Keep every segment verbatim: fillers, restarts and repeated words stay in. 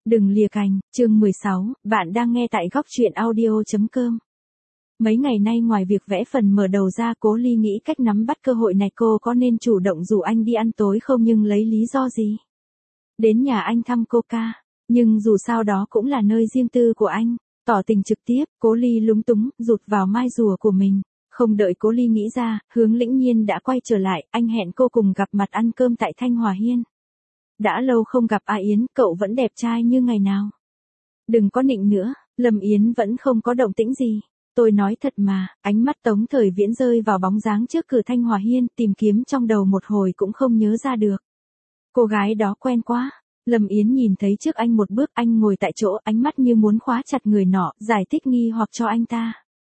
Đừng lìa cành, chương mười sáu, bạn đang nghe tại góc truyện audio chấm com. Mấy ngày nay ngoài việc vẽ phần mở đầu ra, Cố Ly nghĩ cách nắm bắt cơ hội này cô có nên chủ động rủ anh đi ăn tối không, nhưng lấy lý do gì? Đến nhà anh thăm cô ca, nhưng dù sao đó cũng là nơi riêng tư của anh, tỏ tình trực tiếp, Cố Ly lúng túng, rụt vào mai rùa của mình. Không đợi Cố Ly nghĩ ra, Hướng Lĩnh Nhiên đã quay trở lại, anh hẹn cô cùng gặp mặt ăn cơm tại Thanh Hòa Hiên. Đã lâu không gặp A Yến, cậu vẫn đẹp trai như ngày nào. Đừng có nịnh nữa, Lâm Yến vẫn không có động tĩnh gì. Tôi nói thật mà, ánh mắt Tống Thời Viễn rơi vào bóng dáng trước cửa Thanh Hòa Hiên, tìm kiếm trong đầu một hồi cũng không nhớ ra được. Cô gái đó quen quá. Lâm Yến nhìn thấy trước anh một bước, anh ngồi tại chỗ, ánh mắt như muốn khóa chặt người nọ, giải thích nghi hoặc cho anh ta.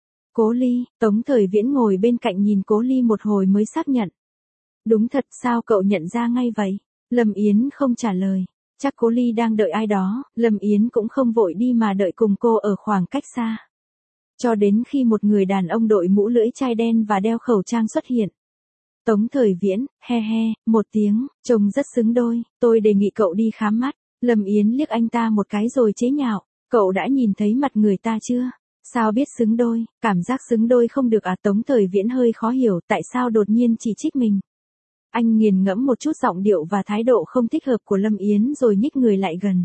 Cố Ly, Tống Thời Viễn ngồi bên cạnh nhìn Cố Ly một hồi mới xác nhận. Đúng thật, sao cậu nhận ra ngay vậy? Lâm Yến không trả lời. Chắc Cố Ly đang đợi ai đó, Lâm Yến cũng không vội đi mà đợi cùng cô ở khoảng cách xa. Cho đến khi một người đàn ông đội mũ lưỡi chai đen và đeo khẩu trang xuất hiện. Tống Thời Viễn, he he, một tiếng, trông rất xứng đôi, tôi đề nghị cậu đi khám mắt. Lâm Yến liếc anh ta một cái rồi chế nhạo, cậu đã nhìn thấy mặt người ta chưa? Sao biết xứng đôi, cảm giác xứng đôi không được à? Tống Thời Viễn hơi khó hiểu tại sao đột nhiên chỉ trích mình. Anh nghiền ngẫm một chút giọng điệu và thái độ không thích hợp của Lâm Yến rồi nhích người lại gần.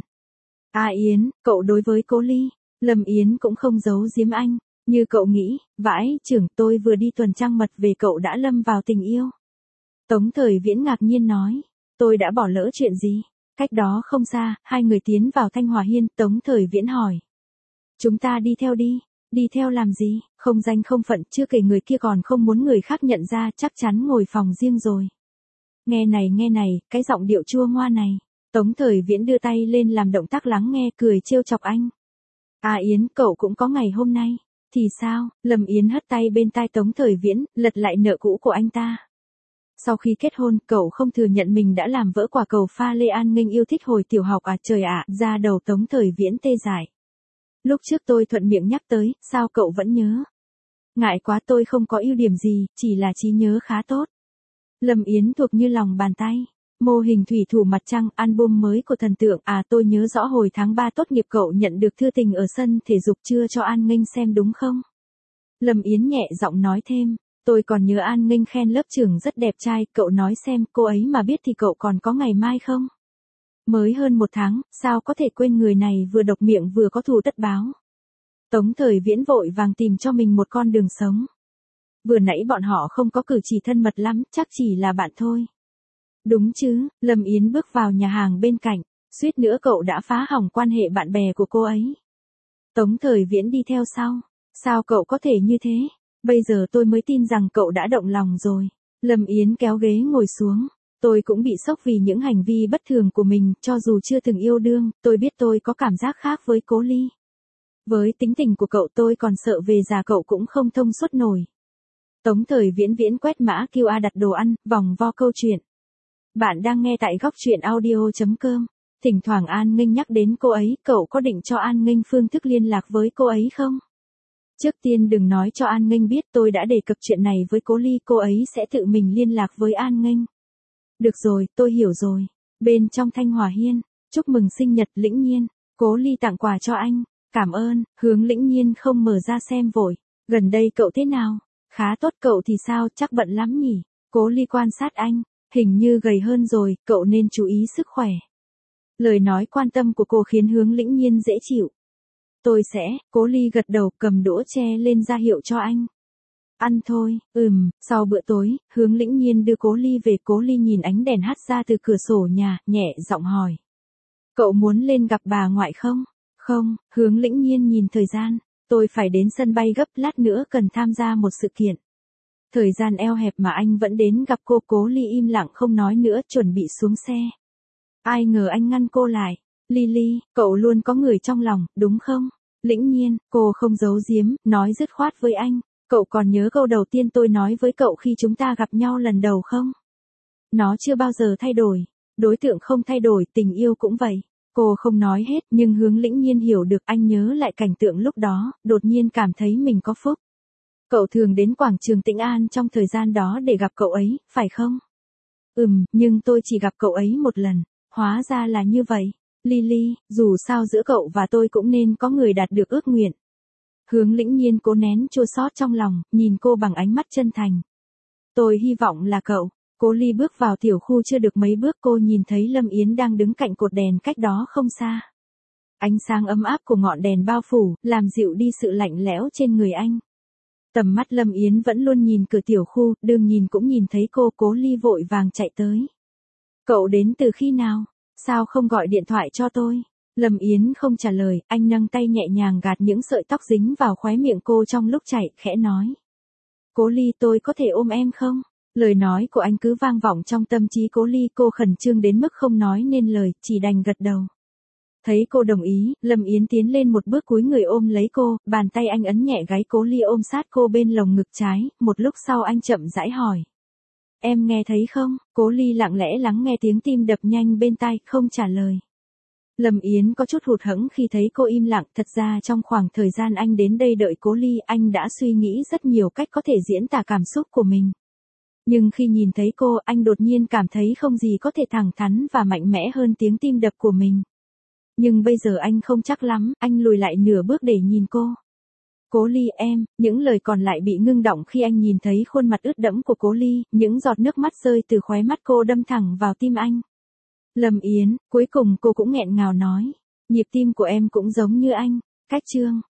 A Yến, cậu đối với Cố Ly. Lâm Yến cũng không giấu giếm anh. Như cậu nghĩ, vãi, trưởng, tôi vừa đi tuần trăng mật về cậu đã lâm vào tình yêu. Tống Thời Viễn ngạc nhiên nói, tôi đã bỏ lỡ chuyện gì? Cách đó không xa, hai người tiến vào Thanh Hòa Hiên, Tống Thời Viễn hỏi. Chúng ta đi theo đi. Đi theo làm gì? Không danh không phận, chưa kể người kia còn không muốn người khác nhận ra, chắc chắn ngồi phòng riêng rồi. Nghe này nghe này, cái giọng điệu chua ngoa này. Tống Thời Viễn đưa tay lên làm động tác lắng nghe, cười trêu chọc anh. A Yến, cậu cũng có ngày hôm nay. Thì sao? Lâm Yến hất tay bên tai Tống Thời Viễn, lật lại nợ cũ của anh ta. Sau khi kết hôn, cậu không thừa nhận mình đã làm vỡ quả cầu pha lê An Nghênh yêu thích hồi tiểu học à? Trời ạ, ra đầu Tống Thời Viễn tê dại. Lúc trước tôi thuận miệng nhắc tới, sao cậu vẫn nhớ? Ngại quá, tôi không có ưu điểm gì, chỉ là trí nhớ khá tốt. Lâm Yến thuộc như lòng bàn tay. Mô hình thủy thủ mặt trăng, album mới của thần tượng, à tôi nhớ rõ hồi tháng ba tốt nghiệp cậu nhận được thư tình ở sân thể dục chưa cho An Nghênh xem đúng không? Lâm Yến nhẹ giọng nói thêm, tôi còn nhớ An Nghênh khen lớp trưởng rất đẹp trai, cậu nói xem, cô ấy mà biết thì cậu còn có ngày mai không? Mới hơn một tháng, sao có thể quên người này vừa độc miệng vừa có thù tất báo. Tống Thời Viễn vội vàng tìm cho mình một con đường sống. Vừa nãy bọn họ không có cử chỉ thân mật lắm, chắc chỉ là bạn thôi. Đúng chứ, Lâm Yến bước vào nhà hàng bên cạnh, suýt nữa cậu đã phá hỏng quan hệ bạn bè của cô ấy. Tống Thời Viễn đi theo sau, sao cậu có thể như thế? Bây giờ tôi mới tin rằng cậu đã động lòng rồi. Lâm Yến kéo ghế ngồi xuống, tôi cũng bị sốc vì những hành vi bất thường của mình, cho dù chưa từng yêu đương, tôi biết tôi có cảm giác khác với Cố Ly. Với tính tình của cậu tôi còn sợ về già cậu cũng không thông suốt nổi. Tống Thời Viễn viễn quét mã quy rờ đặt đồ ăn, vòng vo câu chuyện. Bạn đang nghe tại góc truyện audio chấm com. Thỉnh thoảng An Nghênh nhắc đến cô ấy, cậu có định cho An Nghênh phương thức liên lạc với cô ấy không? Trước tiên đừng nói cho An Nghênh biết tôi đã đề cập chuyện này với Cố Ly, cô ấy sẽ tự mình liên lạc với An Nghênh. Được rồi, tôi hiểu rồi. Bên trong Thanh Hòa Hiên, chúc mừng sinh nhật Lĩnh Nhiên, Cố Ly tặng quà cho anh. Cảm ơn. Hướng Lĩnh Nhiên không mở ra xem vội. Gần đây cậu thế nào? Khá tốt, cậu thì sao, chắc bận lắm nhỉ? Cố Ly quan sát anh. Hình như gầy hơn rồi, cậu nên chú ý sức khỏe. Lời nói quan tâm của cô khiến Hướng Lĩnh Nhiên dễ chịu. Tôi sẽ, Cố Ly gật đầu, cầm đũa che lên ra hiệu cho anh. Ăn thôi, ừm, sau bữa tối, Hướng Lĩnh Nhiên đưa Cố Ly về. Cố Ly nhìn ánh đèn hắt ra từ cửa sổ nhà, nhẹ giọng hỏi. Cậu muốn lên gặp bà ngoại không? Không, Hướng Lĩnh Nhiên nhìn thời gian. Tôi phải đến sân bay gấp, lát nữa cần tham gia một sự kiện. Thời gian eo hẹp mà anh vẫn đến gặp cô. Cố Ly im lặng không nói nữa, chuẩn bị xuống xe. Ai ngờ anh ngăn cô lại. Lily, cậu luôn có người trong lòng, đúng không? Lĩnh Nhiên, cô không giấu giếm, nói dứt khoát với anh. Cậu còn nhớ câu đầu tiên tôi nói với cậu khi chúng ta gặp nhau lần đầu không? Nó chưa bao giờ thay đổi. Đối tượng không thay đổi, tình yêu cũng vậy. Cô không nói hết, nhưng Hướng Lĩnh Nhiên hiểu được. Anh nhớ lại cảnh tượng lúc đó, đột nhiên cảm thấy mình có phúc. Cậu thường đến quảng trường Tĩnh An trong thời gian đó để gặp cậu ấy, phải không? Ừm, nhưng tôi chỉ gặp cậu ấy một lần. Hóa ra là như vậy. Lily, dù sao giữa cậu và tôi cũng nên có người đạt được ước nguyện. Hướng Lĩnh Nhiên cố nén chua xót trong lòng, nhìn cô bằng ánh mắt chân thành. Tôi hy vọng là cậu. Cố Ly bước vào tiểu khu chưa được mấy bước, cô nhìn thấy Lâm Yến đang đứng cạnh cột đèn cách đó không xa. Ánh sáng ấm áp của ngọn đèn bao phủ, làm dịu đi sự lạnh lẽo trên người anh. Tầm mắt Lâm Yến vẫn luôn nhìn cửa tiểu khu, đừng nhìn cũng nhìn thấy cô. Cố Ly vội vàng chạy tới. Cậu đến từ khi nào? Sao không gọi điện thoại cho tôi? Lâm Yến không trả lời, anh nâng tay nhẹ nhàng gạt những sợi tóc dính vào khóe miệng cô trong lúc chạy, khẽ nói. Cố Ly, tôi có thể ôm em không? Lời nói của anh cứ vang vọng trong tâm trí Cố Ly, cô khẩn trương đến mức không nói nên lời, chỉ đành gật đầu. Thấy cô đồng ý, Lâm Yến tiến lên một bước cúi người ôm lấy cô, bàn tay anh ấn nhẹ gáy Cố Ly ôm sát cô bên lồng ngực trái, một lúc sau anh chậm rãi hỏi. Em nghe thấy không? Cố Ly lặng lẽ lắng nghe tiếng tim đập nhanh bên tai, không trả lời. Lâm Yến có chút hụt hẫng khi thấy cô im lặng, thật ra trong khoảng thời gian anh đến đây đợi Cố Ly, anh đã suy nghĩ rất nhiều cách có thể diễn tả cảm xúc của mình. Nhưng khi nhìn thấy cô, anh đột nhiên cảm thấy không gì có thể thẳng thắn và mạnh mẽ hơn tiếng tim đập của mình. Nhưng bây giờ anh không chắc lắm, anh lùi lại nửa bước để nhìn cô. Cố Ly em, những lời còn lại bị ngưng đọng khi anh nhìn thấy khuôn mặt ướt đẫm của Cố Ly, những giọt nước mắt rơi từ khóe mắt cô đâm thẳng vào tim anh. Lâm Yến, cuối cùng cô cũng nghẹn ngào nói. Nhịp tim của em cũng giống như anh. Cách chương.